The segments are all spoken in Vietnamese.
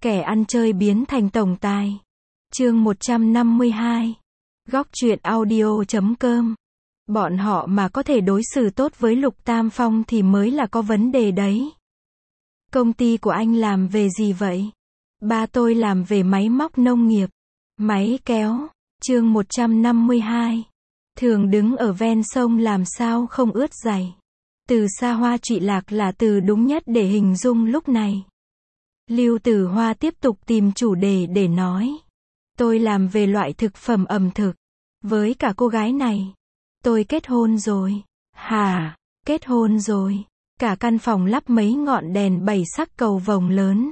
Kẻ ăn chơi biến thành tổng tài. Chương 152. Góc truyện audio.com. Bọn họ mà có thể đối xử tốt với Lục Tam Phong thì mới là có vấn đề đấy. Công ty của anh làm về gì vậy? Ba tôi làm về máy móc nông nghiệp. Máy kéo. Chương 152. Thường đứng ở ven sông làm sao không ướt giày. Từ xa hoa trụy lạc là từ đúng nhất để hình dung lúc này. Lưu Tử Hoa tiếp tục tìm chủ đề để nói. Tôi làm về loại thực phẩm ẩm thực. Với cả cô gái này. Tôi kết hôn rồi. Hả? Kết hôn rồi. Cả căn phòng lắp mấy ngọn đèn 7 sắc cầu vồng lớn.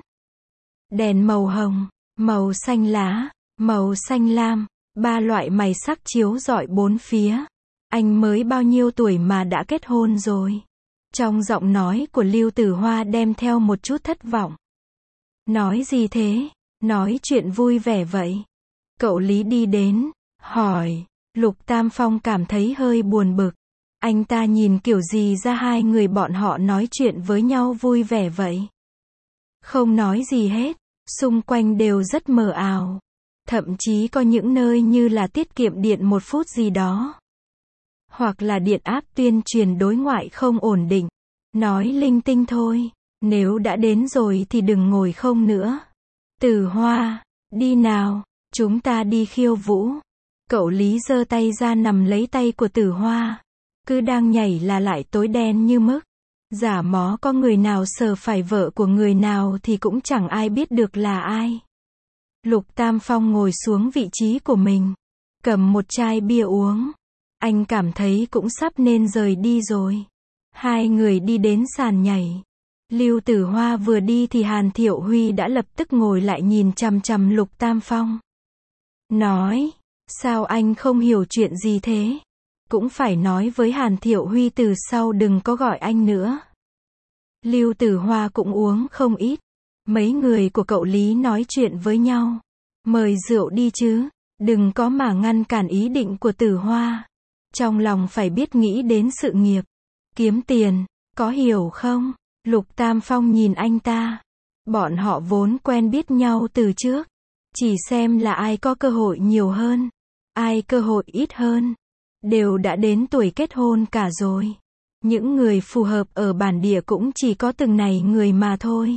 Đèn màu hồng, màu xanh lá, màu xanh lam. 3 loại mày sắc chiếu rọi bốn phía. Anh mới bao nhiêu tuổi mà đã kết hôn rồi? Trong giọng nói của Lưu Tử Hoa đem theo một chút thất vọng. Nói gì thế? Nói chuyện vui vẻ vậy. Cậu Lý đi đến, hỏi. Lục Tam Phong cảm thấy hơi buồn bực. Anh ta nhìn kiểu gì ra hai người bọn họ nói chuyện với nhau vui vẻ vậy? Không nói gì hết. Xung quanh đều rất mờ ảo. Thậm chí có những nơi như là tiết kiệm điện 1 phút gì đó. Hoặc là điện áp tuyên truyền đối ngoại không ổn định. Nói linh tinh thôi. Nếu đã đến rồi thì đừng ngồi không nữa. Tử Hoa, đi nào, chúng ta đi khiêu vũ. Cậu Lý giơ tay ra nằm lấy tay của Tử Hoa. Cứ đang nhảy là lại tối đen như mực. Giả mó có người nào sờ phải vợ của người nào thì cũng chẳng ai biết được là ai. Lục Tam Phong ngồi xuống vị trí của mình. Cầm một chai bia uống. Anh cảm thấy cũng sắp nên rời đi rồi. Hai người đi đến sàn nhảy. Lưu Tử Hoa vừa đi thì Hàn Thiệu Huy đã lập tức ngồi lại nhìn chằm chằm Lục Tam Phong. Nói, sao anh không hiểu chuyện gì thế? Cũng phải nói với Hàn Thiệu Huy từ sau đừng có gọi anh nữa. Lưu Tử Hoa cũng uống không ít. Mấy người của cậu Lý nói chuyện với nhau. Mời rượu đi chứ, đừng có mà ngăn cản ý định của Tử Hoa. Trong lòng phải biết nghĩ đến sự nghiệp. Kiếm tiền, có hiểu không? Lục Tam Phong nhìn anh ta. Bọn họ vốn quen biết nhau từ trước. Chỉ xem là ai có cơ hội nhiều hơn. Ai cơ hội ít hơn. Đều đã đến tuổi kết hôn cả rồi. Những người phù hợp ở bản địa cũng chỉ có từng này người mà thôi.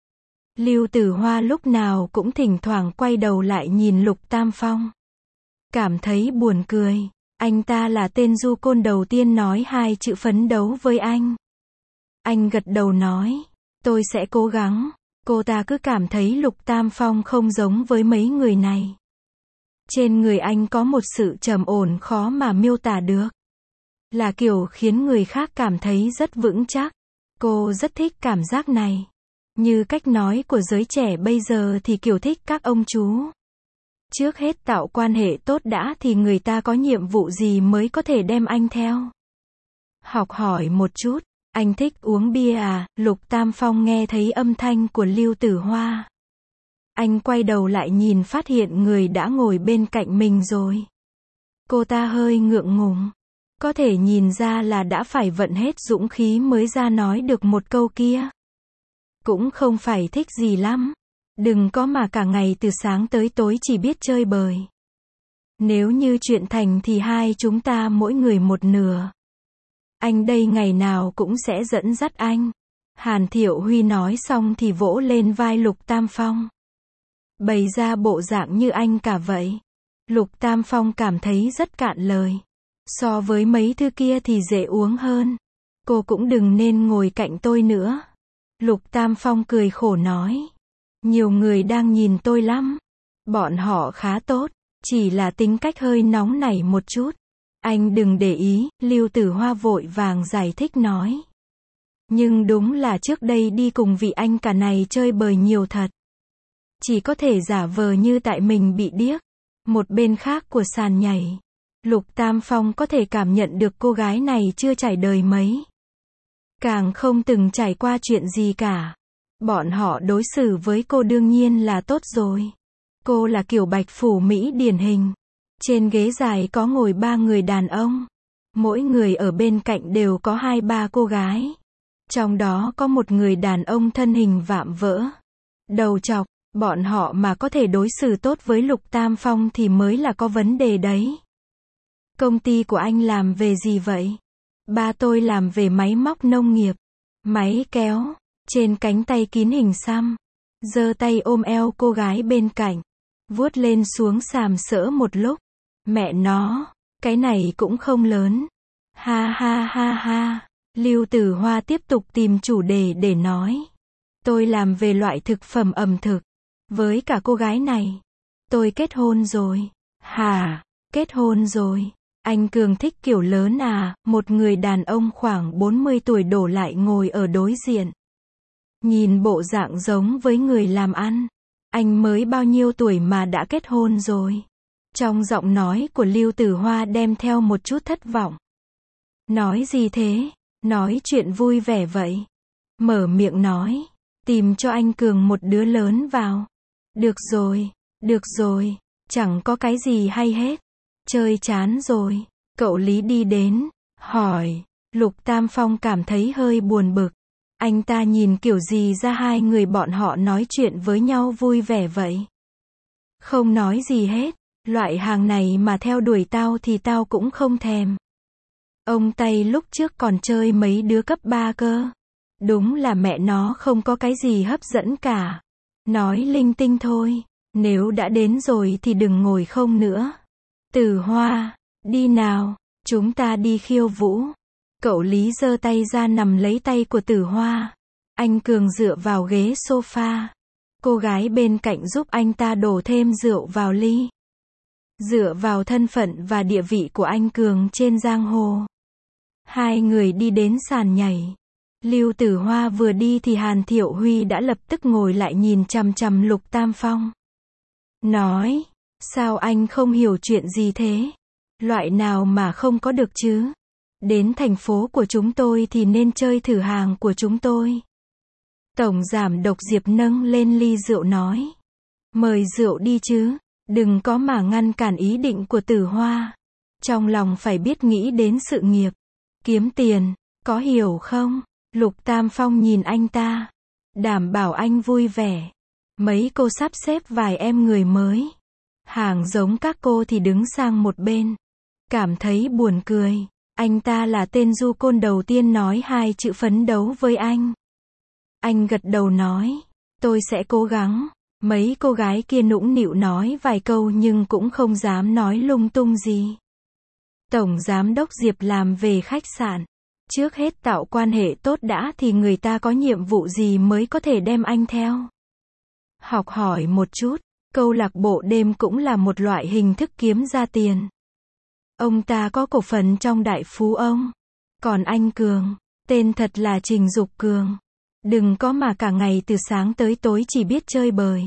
Lưu Tử Hoa lúc nào cũng thỉnh thoảng quay đầu lại nhìn Lục Tam Phong. Cảm thấy buồn cười. Anh ta là tên du côn đầu tiên nói 2 chữ phấn đấu với anh. Anh gật đầu nói. Tôi sẽ cố gắng. Cô ta cứ cảm thấy Lục Tam Phong không giống với mấy người này. Trên người anh có một sự trầm ổn khó mà miêu tả được. Là kiểu khiến người khác cảm thấy rất vững chắc. Cô rất thích cảm giác này. Như cách nói của giới trẻ bây giờ thì kiểu thích các ông chú. Trước hết tạo quan hệ tốt đã thì người ta có nhiệm vụ gì mới có thể đem anh theo. Học hỏi một chút. Anh thích uống bia à? Lục Tam Phong nghe thấy âm thanh của Lưu Tử Hoa. Anh quay đầu lại nhìn phát hiện người đã ngồi bên cạnh mình rồi. Cô ta hơi ngượng ngùng. Có thể nhìn ra là đã phải vận hết dũng khí mới ra nói được một câu kia. Cũng không phải thích gì lắm. Đừng có mà cả ngày từ sáng tới tối chỉ biết chơi bời. Nếu như chuyện thành thì hai chúng ta mỗi người một nửa. Anh đây ngày nào cũng sẽ dẫn dắt anh. Hàn Thiệu Huy nói xong thì vỗ lên vai Lục Tam Phong. Bày ra bộ dạng như anh cả vậy. Lục Tam Phong cảm thấy rất cạn lời. So với mấy thứ kia thì dễ uống hơn. Cô cũng đừng nên ngồi cạnh tôi nữa. Lục Tam Phong cười khổ nói. Nhiều người đang nhìn tôi lắm. Bọn họ khá tốt. Chỉ là tính cách hơi nóng nảy một chút. Anh đừng để ý, Lưu Tử Hoa vội vàng giải thích nói. Nhưng đúng là trước đây đi cùng vị anh cả này chơi bời nhiều thật. Chỉ có thể giả vờ như tại mình bị điếc. Một bên khác của sàn nhảy. Lục Tam Phong có thể cảm nhận được cô gái này chưa trải đời mấy. Càng không từng trải qua chuyện gì cả. Bọn họ đối xử với cô đương nhiên là tốt rồi. Cô là kiểu bạch phủ Mỹ điển hình. Trên ghế dài có ngồi 3 người đàn ông. Mỗi người ở bên cạnh đều có 2-3 cô gái. Trong đó có một người đàn ông thân hình vạm vỡ. Đầu trọc, Bọn họ mà có thể đối xử tốt với Lục Tam Phong thì mới là có vấn đề đấy. Công ty của anh làm về gì vậy? Ba tôi làm về máy móc nông nghiệp. Máy kéo. Trên cánh tay kín hình xăm. Giơ tay ôm eo cô gái bên cạnh. Vuốt lên xuống sàm sỡ một lúc. Mẹ nó, cái này cũng không lớn. Ha ha ha ha. Lưu Tử Hoa tiếp tục tìm chủ đề để nói. Tôi làm về loại thực phẩm ẩm thực. Với cả cô gái này. Tôi kết hôn rồi. Hả? Kết hôn rồi. Anh Cường thích kiểu lớn à? Một người đàn ông khoảng 40 tuổi đổ lại ngồi ở đối diện. Nhìn bộ dạng giống với người làm ăn. Anh mới bao nhiêu tuổi mà đã kết hôn rồi? Trong giọng nói của Lưu Tử Hoa đem theo một chút thất vọng. Nói gì thế? Nói chuyện vui vẻ vậy. Mở miệng nói. Tìm cho anh Cường một đứa lớn vào. Được rồi, chẳng có cái gì hay hết. Chơi chán rồi. Cậu Lý đi đến, hỏi. Lục Tam Phong cảm thấy hơi buồn bực. Anh ta nhìn kiểu gì ra hai người bọn họ nói chuyện với nhau vui vẻ vậy? Không nói gì hết. Loại hàng này mà theo đuổi tao thì tao cũng không thèm. Ông Tây lúc trước còn chơi mấy đứa cấp 3 cơ. Đúng là mẹ nó không có cái gì hấp dẫn cả. Nói linh tinh thôi. Nếu đã đến rồi thì đừng ngồi không nữa. Tử Hoa, đi nào, chúng ta đi khiêu vũ. Cậu Lý giơ tay ra nằm lấy tay của Tử Hoa. Anh Cường dựa vào ghế sofa. Cô gái bên cạnh giúp anh ta đổ thêm rượu vào ly. Dựa vào thân phận và địa vị của anh Cường trên giang hồ. Hai người đi đến sàn nhảy. Lưu Tử Hoa vừa đi thì Hàn Thiệu Huy đã lập tức ngồi lại nhìn chằm chằm Lục Tam Phong. Nói, sao anh không hiểu chuyện gì thế? Loại nào mà không có được chứ? Đến thành phố của chúng tôi thì nên chơi thử hàng của chúng tôi. Tổng giám đốc Diệp nâng lên ly rượu nói. Mời rượu đi chứ, đừng có mà ngăn cản ý định của Tử Hoa. Trong lòng phải biết nghĩ đến sự nghiệp, kiếm tiền, có hiểu không? Lục Tam Phong nhìn anh ta, đảm bảo anh vui vẻ. Mấy cô sắp xếp vài em người mới. Hàng giống các cô thì đứng sang một bên. Cảm thấy buồn cười. Anh ta là tên du côn đầu tiên nói hai chữ phấn đấu với anh. Anh gật đầu nói, tôi sẽ cố gắng. Mấy cô gái kia nũng nịu nói vài câu nhưng cũng không dám nói lung tung gì. Tổng giám đốc Diệp làm về khách sạn. Trước hết tạo quan hệ tốt đã thì người ta có nhiệm vụ gì mới có thể đem anh theo. Học hỏi một chút, câu lạc bộ đêm cũng là một loại hình thức kiếm ra tiền. Ông ta có cổ phần trong Đại Phú Ông. Còn anh Cường, tên thật là Trình Dục Cường. Đừng có mà cả ngày từ sáng tới tối chỉ biết chơi bời.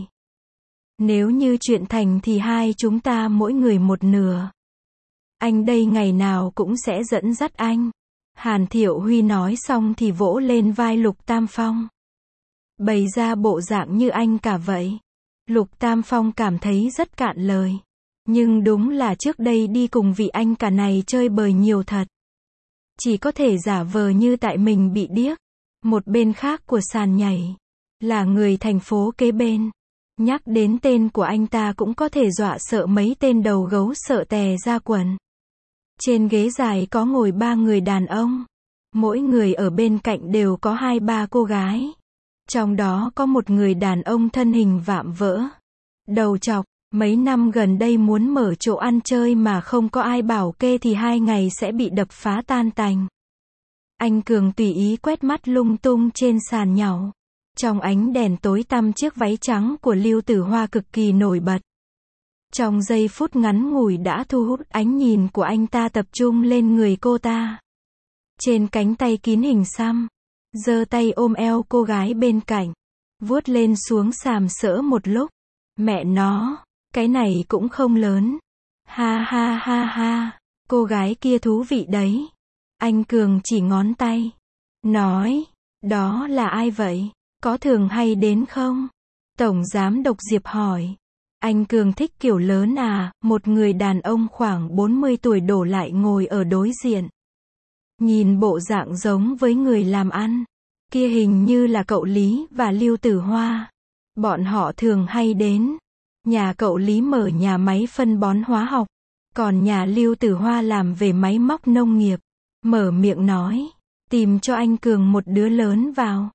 Nếu như chuyện thành thì hai chúng ta mỗi người một nửa. Anh đây ngày nào cũng sẽ dẫn dắt anh. Hàn Thiệu Huy nói xong thì vỗ lên vai Lục Tam Phong. Bày ra bộ dạng như anh cả vậy. Lục Tam Phong cảm thấy rất cạn lời. Nhưng đúng là trước đây đi cùng vị anh cả này chơi bời nhiều thật. Chỉ có thể giả vờ như tại mình bị điếc. Một bên khác của sàn nhảy là người thành phố kế bên. Nhắc đến tên của anh ta cũng có thể dọa sợ mấy tên đầu gấu sợ tè ra quần. Trên ghế dài có ngồi 3 người đàn ông. Mỗi người ở bên cạnh đều có 2-3 cô gái. Trong đó có một người đàn ông thân hình vạm vỡ. Đầu trọc, mấy năm gần đây muốn mở chỗ ăn chơi mà không có ai bảo kê thì 2 ngày sẽ bị đập phá tan tành. Anh Cường tùy ý quét mắt lung tung trên sàn nhảy. Trong ánh đèn tối tăm chiếc váy trắng của Lưu Tử Hoa cực kỳ nổi bật. Trong giây phút ngắn ngủi đã thu hút ánh nhìn của anh ta tập trung lên người cô ta. Trên cánh tay kín hình xăm, giơ tay ôm eo cô gái bên cạnh, vuốt lên xuống sàm sỡ một lúc. Mẹ nó, cái này cũng không lớn. Ha ha ha ha, cô gái kia thú vị đấy. Anh Cường chỉ ngón tay, nói, đó là ai vậy? Có thường hay đến không? Tổng giám đốc Diệp hỏi. Anh Cường thích kiểu lớn à? Một người đàn ông khoảng 40 tuổi đổ lại ngồi ở đối diện. Nhìn bộ dạng giống với người làm ăn. Kia hình như là cậu Lý và Lưu Tử Hoa. Bọn họ thường hay đến. Nhà cậu Lý mở nhà máy phân bón hóa học. Còn nhà Lưu Tử Hoa làm về máy móc nông nghiệp. Mở miệng nói. Tìm cho anh Cường một đứa lớn vào.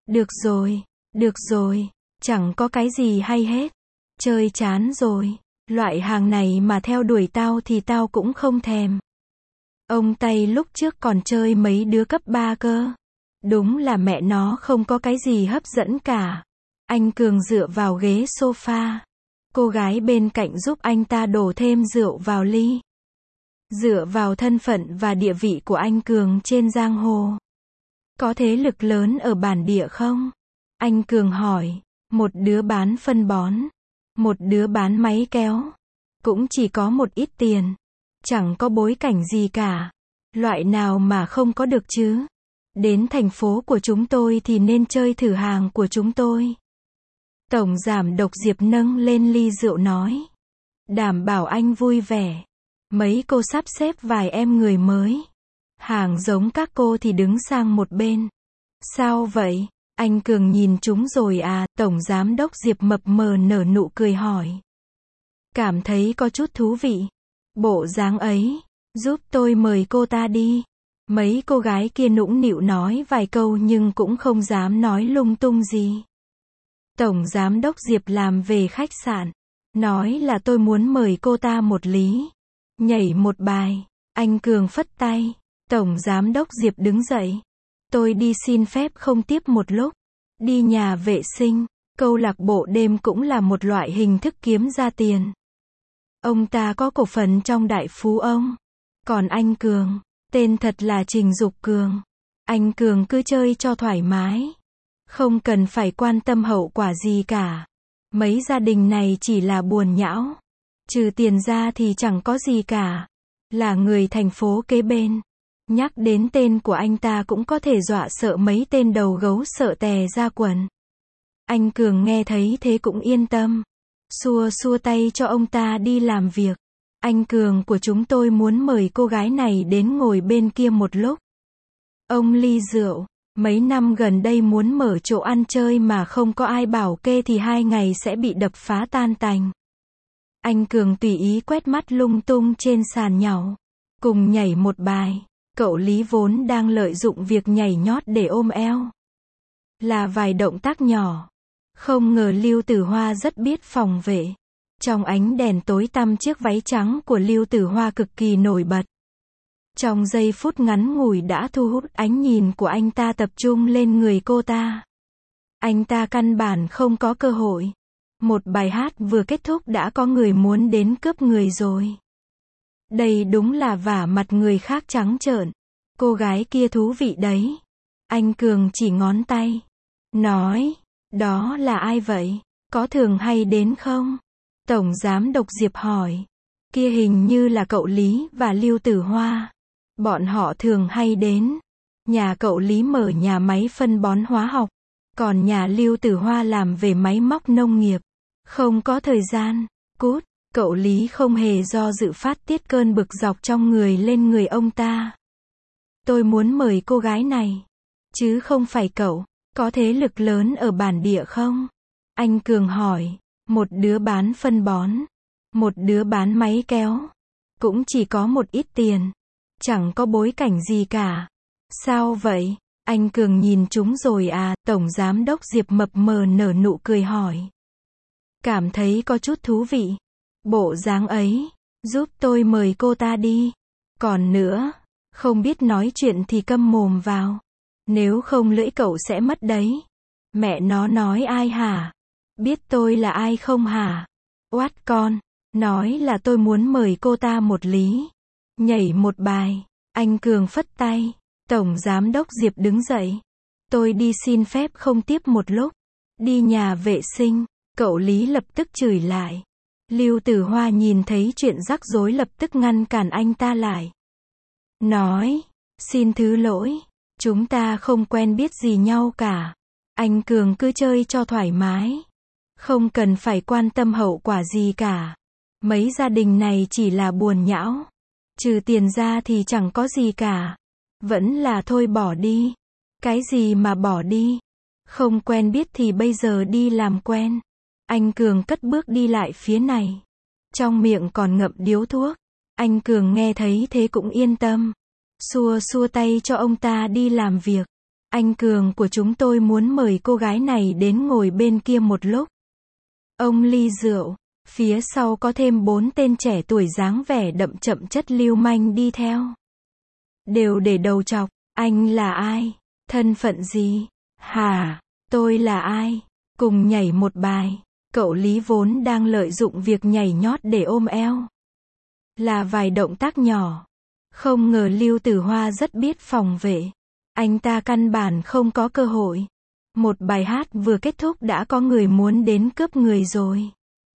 Được rồi. Chẳng có cái gì hay hết. Chơi chán rồi. Loại hàng này mà theo đuổi tao thì tao cũng không thèm. Ông Tây lúc trước còn chơi mấy đứa cấp 3 cơ. Đúng là mẹ nó không có cái gì hấp dẫn cả. Anh Cường dựa vào ghế sofa. Cô gái bên cạnh giúp anh ta đổ thêm rượu vào ly. Dựa vào thân phận và địa vị của anh Cường trên giang hồ. Có thế lực lớn ở bản địa không? Anh Cường hỏi. Một đứa bán phân bón. Một đứa bán máy kéo. Cũng chỉ có một ít tiền. Chẳng có bối cảnh gì cả. Loại nào mà không có được chứ? Đến thành phố của chúng tôi thì nên chơi thử hàng của chúng tôi. Tổng giám đốc Diệp nâng lên ly rượu nói. Đảm bảo anh vui vẻ. Mấy cô sắp xếp vài em người mới. Hàng giống các cô thì đứng sang một bên. Sao vậy? Anh Cường nhìn chúng rồi à? Tổng giám đốc Diệp mập mờ nở nụ cười hỏi. Cảm thấy có chút thú vị. Bộ dáng ấy. Giúp tôi mời cô ta đi. Mấy cô gái kia nũng nịu nói vài câu nhưng cũng không dám nói lung tung gì. Tổng giám đốc Diệp làm về khách sạn. Nói là tôi muốn mời cô ta một lý. Nhảy một bài. Anh Cường phất tay. Tổng giám đốc Diệp đứng dậy. Tôi đi xin phép không tiếp một lúc. Đi nhà vệ sinh. Câu lạc bộ đêm cũng là một loại hình thức kiếm ra tiền. Ông ta có cổ phần trong Đại Phú Ông. Còn anh Cường, tên thật là Trình Dục Cường. Anh Cường cứ chơi cho thoải mái. Không cần phải quan tâm hậu quả gì cả. Mấy gia đình này chỉ là buồn nhão. Trừ tiền ra thì chẳng có gì cả. Là người thành phố kế bên. Nhắc đến tên của anh ta cũng có thể dọa sợ mấy tên đầu gấu sợ tè ra quần. Anh Cường nghe thấy thế cũng yên tâm. Xua xua tay cho ông ta đi làm việc. Anh Cường của chúng tôi muốn mời cô gái này đến ngồi bên kia một lúc. Ông ly rượu. Mấy năm gần đây muốn mở chỗ ăn chơi mà không có ai bảo kê thì 2 ngày sẽ bị đập phá tan tành. Anh Cường tùy ý quét mắt lung tung trên sàn nhảy. Cùng nhảy một bài. Cậu Lý vốn đang lợi dụng việc nhảy nhót để ôm eo. Là vài động tác nhỏ. Không ngờ Lưu Tử Hoa rất biết phòng vệ. Trong ánh đèn tối tăm chiếc váy trắng của Lưu Tử Hoa cực kỳ nổi bật. Trong giây phút ngắn ngủi đã thu hút ánh nhìn của anh ta tập trung lên người cô ta. Anh ta căn bản không có cơ hội. Một bài hát vừa kết thúc đã có người muốn đến cướp người rồi. Đây đúng là vả mặt người khác trắng trợn. Cô gái kia thú vị đấy. Anh Cường chỉ ngón tay. Nói, đó là ai vậy? Có thường hay đến không? Tổng giám đốc Diệp hỏi. Kia hình như là cậu Lý và Lưu Tử Hoa. Bọn họ thường hay đến. Nhà cậu Lý mở nhà máy phân bón hóa học. Còn nhà Lưu Tử Hoa làm về máy móc nông nghiệp. Không có thời gian. Cút. Cậu Lý không hề do dự phát tiết cơn bực dọc trong người lên người ông ta. Tôi muốn mời cô gái này. Chứ không phải cậu. Có thế lực lớn ở bản địa không? Anh Cường hỏi. Một đứa bán phân bón. Một đứa bán máy kéo. Cũng chỉ có một ít tiền. Chẳng có bối cảnh gì cả. Sao vậy? Anh Cường nhìn chúng rồi à? Tổng giám đốc Diệp mập mờ nở nụ cười hỏi. Cảm thấy có chút thú vị. Bộ dáng ấy. Giúp tôi mời cô ta đi. Còn nữa. Không biết nói chuyện thì câm mồm vào. Nếu không lưỡi cậu sẽ mất đấy. Mẹ nó nói ai hả? Biết tôi là ai không hả? Oát con. Nói là tôi muốn mời cô ta một lý. Nhảy một bài. Anh Cường phất tay. Tổng giám đốc Diệp đứng dậy. Tôi đi xin phép không tiếp một lúc. Đi nhà vệ sinh. Cậu Lý lập tức chửi lại. Lưu Tử Hoa nhìn thấy chuyện rắc rối lập tức ngăn cản anh ta lại. Nói. Xin thứ lỗi. Chúng ta không quen biết gì nhau cả. Anh Cường cứ chơi cho thoải mái. Không cần phải quan tâm hậu quả gì cả. Mấy gia đình này chỉ là buồn nhão. Trừ tiền ra thì chẳng có gì cả. Vẫn là thôi bỏ đi. Cái gì mà bỏ đi? Không quen biết thì bây giờ đi làm quen. Anh Cường cất bước đi lại phía này. Trong miệng còn ngậm điếu thuốc. Anh Cường nghe thấy thế cũng yên tâm. Xua xua tay cho ông ta đi làm việc. Anh Cường của chúng tôi muốn mời cô gái này đến ngồi bên kia một lúc. Ông ly rượu. Phía sau có thêm 4 tên trẻ tuổi dáng vẻ đậm chậm chất lưu manh đi theo. Đều để đầu chọc. Anh là ai? Thân phận gì? Hả? Tôi là ai? Cùng nhảy một bài. Cậu Lý vốn đang lợi dụng việc nhảy nhót để ôm eo. Là vài động tác nhỏ. Không ngờ Lưu Tử Hoa rất biết phòng vệ. Anh ta căn bản không có cơ hội. Một bài hát vừa kết thúc đã có người muốn đến cướp người rồi.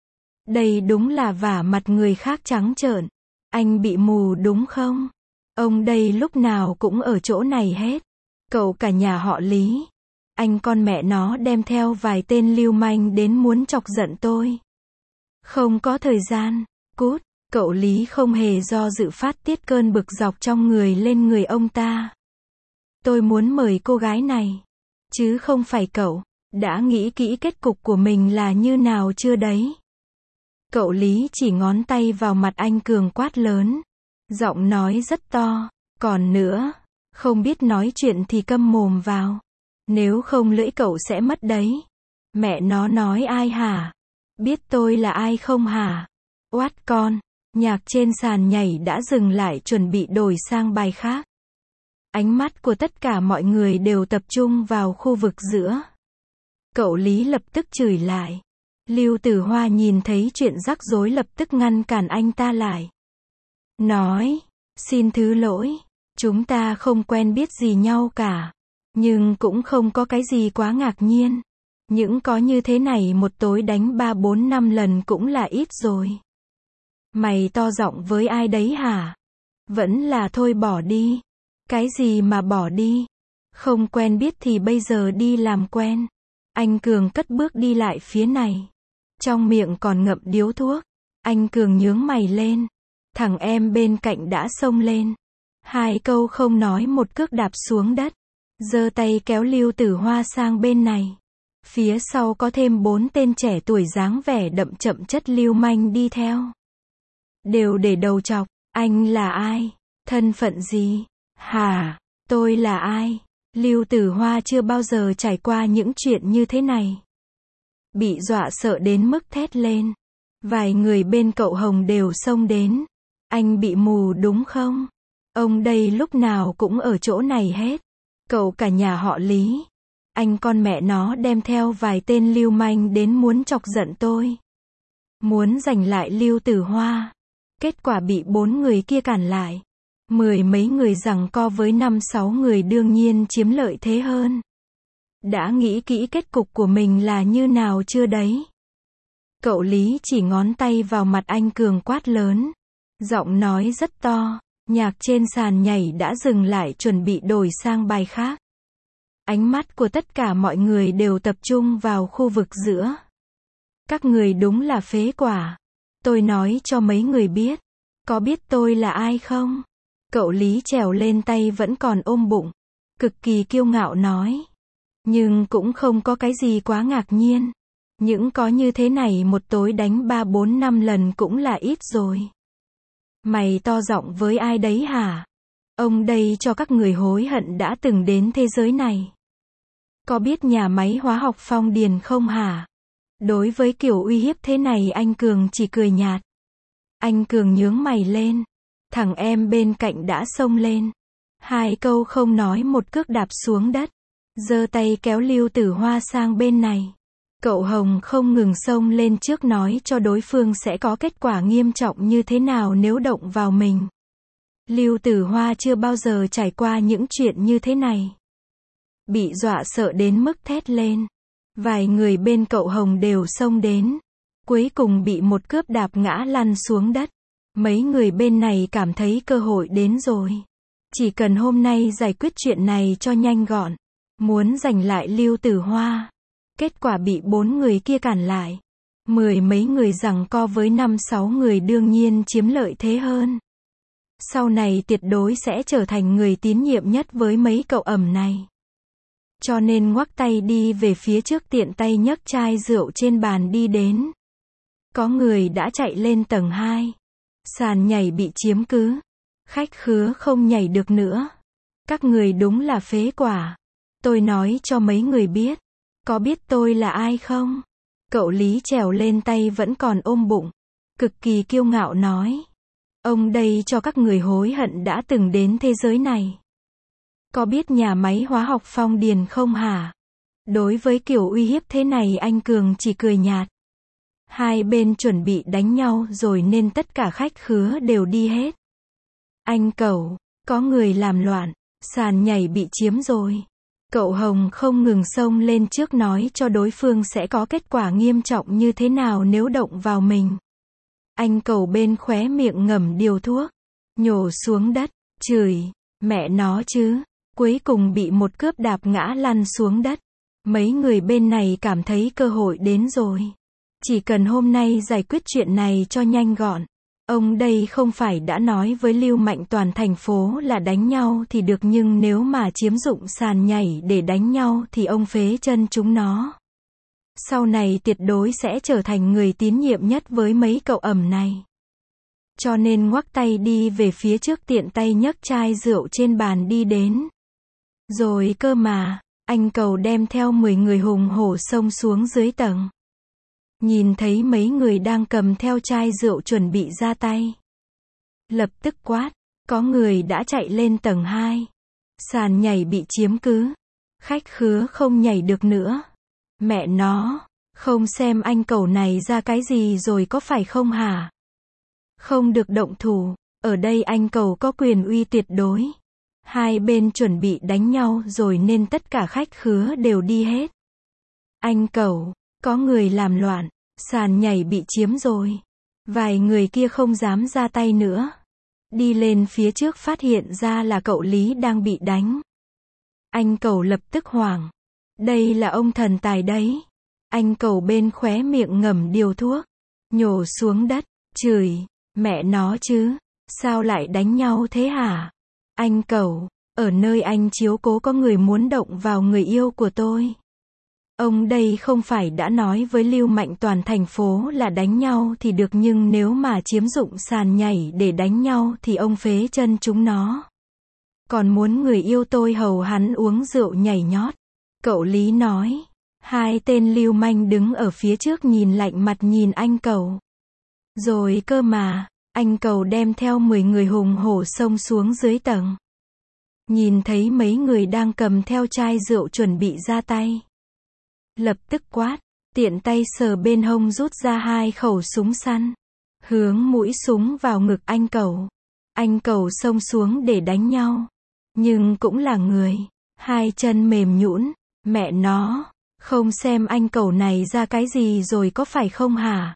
Đây đúng là vả mặt người khác trắng trợn. Anh bị mù đúng không? Ông đây lúc nào cũng ở chỗ này hết. Cậu cả nhà họ Lý. Anh con mẹ nó đem theo vài tên lưu manh đến muốn chọc giận tôi. Không có thời gian. Cút. Cậu Lý không hề do dự phát tiết cơn bực dọc trong người lên người ông ta. Tôi muốn mời cô gái này. Chứ không phải cậu. Đã nghĩ kỹ kết cục của mình là như nào chưa đấy? Cậu Lý chỉ ngón tay vào mặt anh Cường quát lớn. Giọng nói rất to. Còn nữa, không biết nói chuyện thì câm mồm vào. Nếu không lưỡi cậu sẽ mất đấy. Mẹ nó nói ai hả? Biết tôi là ai không hả? Oát con. Nhạc trên sàn nhảy đã dừng lại chuẩn bị đổi sang bài khác. Ánh mắt của tất cả mọi người đều tập trung vào khu vực giữa. Cậu Lý lập tức chửi lại. Lưu Tử Hoa nhìn thấy chuyện rắc rối lập tức ngăn cản anh ta lại. Nói, xin thứ lỗi, chúng ta không quen biết gì nhau cả. Nhưng cũng không có cái gì quá ngạc nhiên. Những có như thế này một tối đánh 3-4-5 lần cũng là ít rồi. Mày to giọng với ai đấy hả? Vẫn là thôi bỏ đi. Cái gì mà bỏ đi? Không quen biết thì bây giờ đi làm quen. Anh Cường cất bước đi lại phía này. Trong miệng còn ngậm điếu thuốc. Anh Cường nhướng mày lên. Thằng em bên cạnh đã xông lên. 2 câu không nói một cước đạp xuống đất. Giơ tay kéo Lưu Tử Hoa sang bên này. Phía sau có thêm 4 tên trẻ tuổi dáng vẻ đậm chậm chất lưu manh đi theo. Đều để đầu chọc. Anh là ai? Thân phận gì? Hả? Tôi là ai? Lưu Tử Hoa chưa bao giờ trải qua những chuyện như thế này. Bị dọa sợ đến mức thét lên. Vài người bên cậu Hồng đều xông đến. Anh bị mù đúng không? Ông đây lúc nào cũng ở chỗ này hết. Cậu cả nhà họ Lý. Anh con mẹ nó đem theo vài tên lưu manh đến muốn chọc giận tôi. Muốn giành lại Lưu Tử Hoa. Kết quả bị 4 người kia cản lại. 10 mấy người giằng co với 5-6 người đương nhiên chiếm lợi thế hơn. Đã nghĩ kỹ kết cục của mình là như nào chưa đấy? Cậu Lý chỉ ngón tay vào mặt anh Cường quát lớn. Giọng nói rất to. Nhạc trên sàn nhảy đã dừng lại chuẩn bị đổi sang bài khác. Ánh mắt của tất cả mọi người đều tập trung vào khu vực giữa. Các người đúng là phế quả. Tôi nói cho mấy người biết. Có biết tôi là ai không? Cậu Lý trèo lên tay vẫn còn ôm bụng. Cực kỳ kiêu ngạo nói. Nhưng cũng không có cái gì quá ngạc nhiên. Những có như thế này một tối đánh 3-4-5 lần cũng là ít rồi. Mày to giọng với ai đấy hả? Ông đây cho các người hối hận đã từng đến thế giới này. Có biết nhà máy hóa học Phong Điền không hả? Đối với kiểu uy hiếp thế này anh Cường chỉ cười nhạt. Anh Cường nhướng mày lên. Thằng em bên cạnh đã xông lên. 2 câu không nói một cước đạp xuống đất. Giơ tay kéo Lưu Tử Hoa sang bên này. Cậu Hồng không ngừng xông lên trước nói cho đối phương sẽ có kết quả nghiêm trọng như thế nào nếu động vào mình. Lưu Tử Hoa chưa bao giờ trải qua những chuyện như thế này. Bị dọa sợ đến mức thét lên. Vài người bên cậu Hồng đều xông đến. Cuối cùng bị một cước đạp ngã lăn xuống đất. Mấy người bên này cảm thấy cơ hội đến rồi. Chỉ cần hôm nay giải quyết chuyện này cho nhanh gọn. Muốn giành lại Lưu Tử Hoa. Kết quả bị 4 người kia cản lại. 10 mấy người giằng co với 5-6 người đương nhiên chiếm lợi thế hơn. Sau này tuyệt đối sẽ trở thành người tín nhiệm nhất với mấy cậu ẩm này. cho nên ngoắc tay đi về phía trước tiện tay nhấc chai rượu trên bàn đi đến. Có người đã chạy lên tầng 2. Sàn nhảy bị chiếm cứ. Khách khứa không nhảy được nữa. Các người đúng là phế quả. Tôi nói cho mấy người biết. Có biết tôi là ai không? Cậu Lý trèo lên tay vẫn còn ôm bụng. Cực kỳ kiêu ngạo nói. Ông đây cho các người hối hận đã từng đến thế giới này. Có biết nhà máy hóa học Phong Điền không hả? Đối với kiểu uy hiếp thế này anh Cường chỉ cười nhạt. Hai bên chuẩn bị đánh nhau rồi nên tất cả khách khứa đều đi hết. Anh Cẩu, có người làm loạn, sàn nhảy bị chiếm rồi. Cậu Hồng không ngừng xông lên trước nói cho đối phương sẽ có kết quả nghiêm trọng như thế nào nếu động vào mình. Anh Cẩu bên khóe miệng ngậm điếu thuốc, nhổ xuống đất, chửi, mẹ nó chứ, cuối cùng bị một cướp đạp ngã lăn xuống đất. Mấy người bên này cảm thấy cơ hội đến rồi. Chỉ cần hôm nay giải quyết chuyện này cho nhanh gọn. Ông đây không phải đã nói với Lưu Mạnh toàn thành phố là đánh nhau thì được, nhưng nếu mà chiếm dụng sàn nhảy để đánh nhau thì ông phế chân chúng nó. Sau này tuyệt đối sẽ trở thành người tín nhiệm nhất với mấy cậu ẩm này. Cho nên ngoắc tay đi về phía trước tiện tay nhấc chai rượu trên bàn đi đến. Rồi cơ mà, anh Cầu đem theo 10 người hùng hổ xông xuống dưới tầng. Nhìn thấy mấy người đang cầm theo chai rượu chuẩn bị ra tay. Lập tức quát, có người đã chạy lên tầng 2. Sàn nhảy bị chiếm cứ. Khách khứa không nhảy được nữa. Mẹ nó, không xem anh Cẩu này ra cái gì rồi có phải không hả? Không được động thủ, ở đây anh Cẩu có quyền uy tuyệt đối. Hai bên chuẩn bị đánh nhau rồi nên tất cả khách khứa đều đi hết. Anh Cẩu, có người làm loạn, sàn nhảy bị chiếm rồi. Vài người kia không dám ra tay nữa. Đi lên phía trước phát hiện ra là cậu Lý đang bị đánh. Anh Cẩu lập tức hoảng. Đây là ông thần tài đấy. Anh Cẩu bên khóe miệng ngậm điếu thuốc, nhổ xuống đất, chửi, mẹ nó chứ, sao lại đánh nhau thế hả? Anh Cẩu, ở nơi anh chiếu cố có người muốn động vào người yêu của tôi. Ông đây không phải đã nói với Lưu Mạnh toàn thành phố là đánh nhau thì được, nhưng nếu mà chiếm dụng sàn nhảy để đánh nhau thì ông phế chân chúng nó. Còn muốn người yêu tôi hầu hắn uống rượu nhảy nhót. Cậu Lý nói. Hai tên lưu manh đứng ở phía trước nhìn lạnh mặt nhìn anh Cẩu. Rồi cơ mà, anh Cẩu đem theo 10 người hùng hổ xông xuống dưới tầng. Nhìn thấy mấy người đang cầm theo chai rượu chuẩn bị ra tay. Lập tức quát, tiện tay sờ bên hông rút ra 2 khẩu súng săn. Hướng mũi súng vào ngực anh Cẩu. Anh Cẩu xông xuống để đánh nhau. Nhưng cũng là người. Hai chân mềm nhũn, mẹ nó. Không xem anh Cẩu này ra cái gì rồi có phải không hả?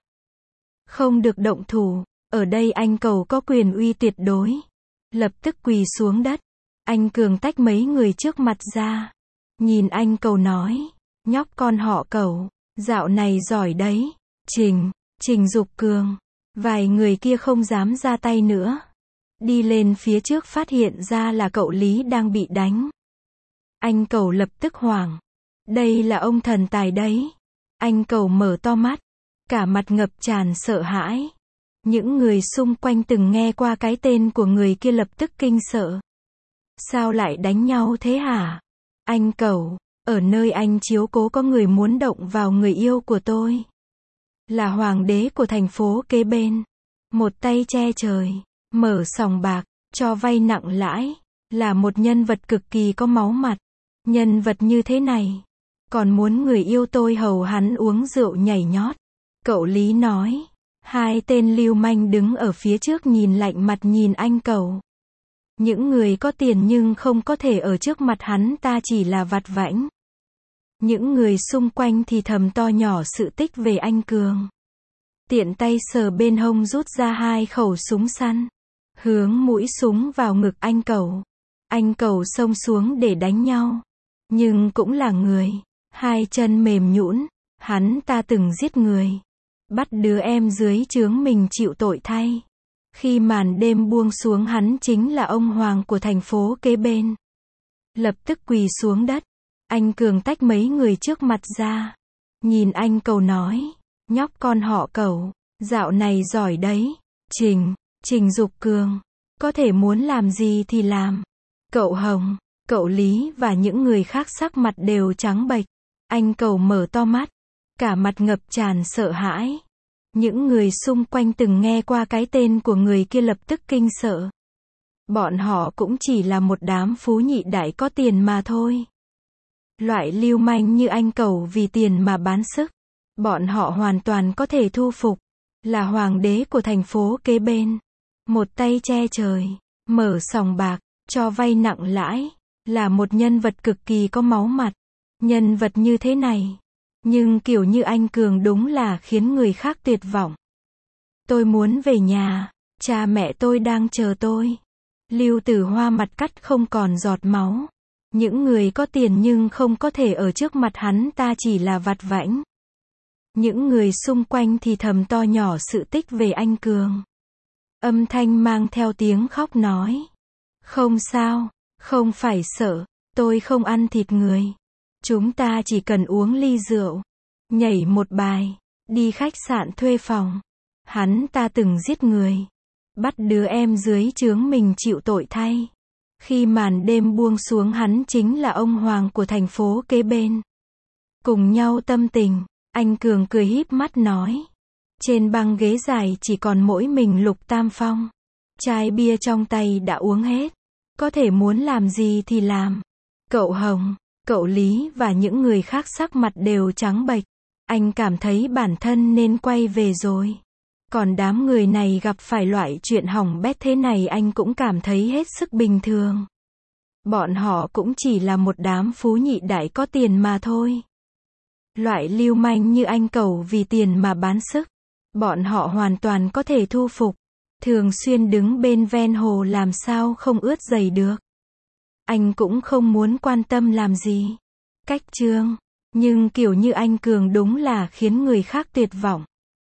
Không được động thủ, ở đây anh Cẩu có quyền uy tuyệt đối. Lập tức quỳ xuống đất. Anh Cường tách mấy người trước mặt ra. Nhìn anh Cẩu nói, nhóc con họ Cẩu, dạo này giỏi đấy. Trình Dục Cường. Vài người kia không dám ra tay nữa. Đi lên phía trước phát hiện ra là cậu Lý đang bị đánh. Anh Cẩu lập tức hoảng. Đây là ông thần tài đấy. Anh Cẩu mở to mắt. Cả mặt ngập tràn sợ hãi. Những người xung quanh từng nghe qua cái tên của người kia lập tức kinh sợ. Sao lại đánh nhau thế hả? Anh Cẩu, ở nơi anh chiếu cố có người muốn động vào người yêu của tôi. Là hoàng đế của thành phố kế bên. Một tay che trời, mở sòng bạc, cho vay nặng lãi. Là một nhân vật cực kỳ có máu mặt. Nhân vật như thế này. Còn muốn người yêu tôi hầu hắn uống rượu nhảy nhót. Cậu Lý nói. Hai tên lưu manh đứng ở phía trước nhìn lạnh mặt nhìn anh Cẩu. Những người có tiền nhưng không có thể ở trước mặt hắn ta chỉ là vặt vãnh. Những người xung quanh thì thầm to nhỏ sự tích về anh Cường. Tiện tay sờ bên hông rút ra 2 khẩu súng săn. Hướng mũi súng vào ngực anh Cẩu. Anh Cẩu xông xuống để đánh nhau. Nhưng cũng là người. Hai chân mềm nhũn. Hắn ta từng giết người. Bắt đứa em dưới trướng mình chịu tội thay. Khi màn đêm buông xuống hắn chính là ông hoàng của thành phố kế bên. Lập tức quỳ xuống đất. Anh Cường tách mấy người trước mặt ra. Nhìn anh Cầu nói. Nhóc con họ Cẩu, dạo này giỏi đấy. Trình Dục Cường. Có thể muốn làm gì thì làm. Cậu Hồng, cậu Lý và những người khác sắc mặt đều trắng bệch. Anh Cầu mở to mắt. Cả mặt ngập tràn sợ hãi. Những người xung quanh từng nghe qua cái tên của người kia lập tức kinh sợ. Bọn họ cũng chỉ là một đám phú nhị đại có tiền mà thôi. Loại lưu manh như anh Cầu vì tiền mà bán sức. Bọn họ hoàn toàn có thể thu phục. Là hoàng đế của thành phố kế bên. Một tay che trời, mở sòng bạc, cho vay nặng lãi. Là một nhân vật cực kỳ có máu mặt. Nhân vật như thế này. Nhưng kiểu như anh Cường đúng là khiến người khác tuyệt vọng. Tôi muốn về nhà. Cha mẹ tôi đang chờ tôi. Lưu Tử Hoa mặt cắt không còn giọt máu. Những người có tiền nhưng không có thể ở trước mặt hắn ta chỉ là vặt vãnh. Những người xung quanh thì thầm to nhỏ sự tích về anh Cường. Âm thanh mang theo tiếng khóc nói. Không sao, không phải sợ, tôi không ăn thịt người. Chúng ta chỉ cần uống ly rượu, nhảy một bài, đi khách sạn thuê phòng. Hắn ta từng giết người, bắt đứa em dưới trướng mình chịu tội thay. Khi màn đêm buông xuống hắn chính là ông hoàng của thành phố kế bên. Cùng nhau tâm tình, anh Cường cười híp mắt nói. Trên băng ghế dài chỉ còn mỗi mình Lục Tam Phong. Chai bia trong tay đã uống hết. Có thể muốn làm gì thì làm. Cậu Hồng, cậu Lý và những người khác sắc mặt đều trắng bệch. Anh cảm thấy bản thân nên quay về rồi. Còn đám người này gặp phải loại chuyện hỏng bét thế này anh cũng cảm thấy hết sức bình thường. Bọn họ cũng chỉ là một đám phú nhị đại có tiền mà thôi. Loại lưu manh như anh Cầu vì tiền mà bán sức. Bọn họ hoàn toàn có thể thu phục. Thường xuyên đứng bên ven hồ làm sao không ướt giày được. Anh cũng không muốn quan tâm làm gì. Cách chương. Nhưng kiểu như anh Cường đúng là khiến người khác tuyệt vọng.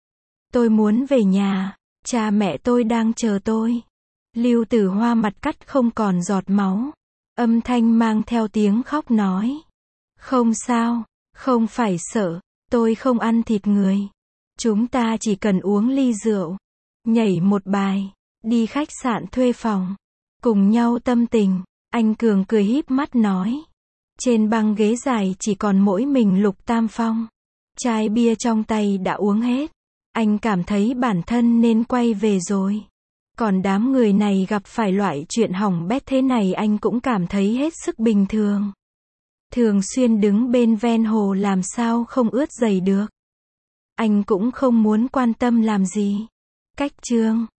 Tôi muốn về nhà. Cha mẹ tôi đang chờ tôi. Lưu Tử Hoa mặt cắt không còn giọt máu. Âm thanh mang theo tiếng khóc nói. Không sao, không phải sợ, tôi không ăn thịt người. Chúng ta chỉ cần uống ly rượu, nhảy một bài, đi khách sạn thuê phòng. Cùng nhau tâm tình, anh Cường cười híp mắt nói. Trên băng ghế dài chỉ còn mỗi mình Lục Tam Phong. Chai bia trong tay đã uống hết. Anh cảm thấy bản thân nên quay về rồi. Còn đám người này gặp phải loại chuyện hỏng bét thế này anh cũng cảm thấy hết sức bình thường. Thường xuyên đứng bên ven hồ làm sao không ướt giày được. Anh cũng không muốn quan tâm làm gì. Cách chương.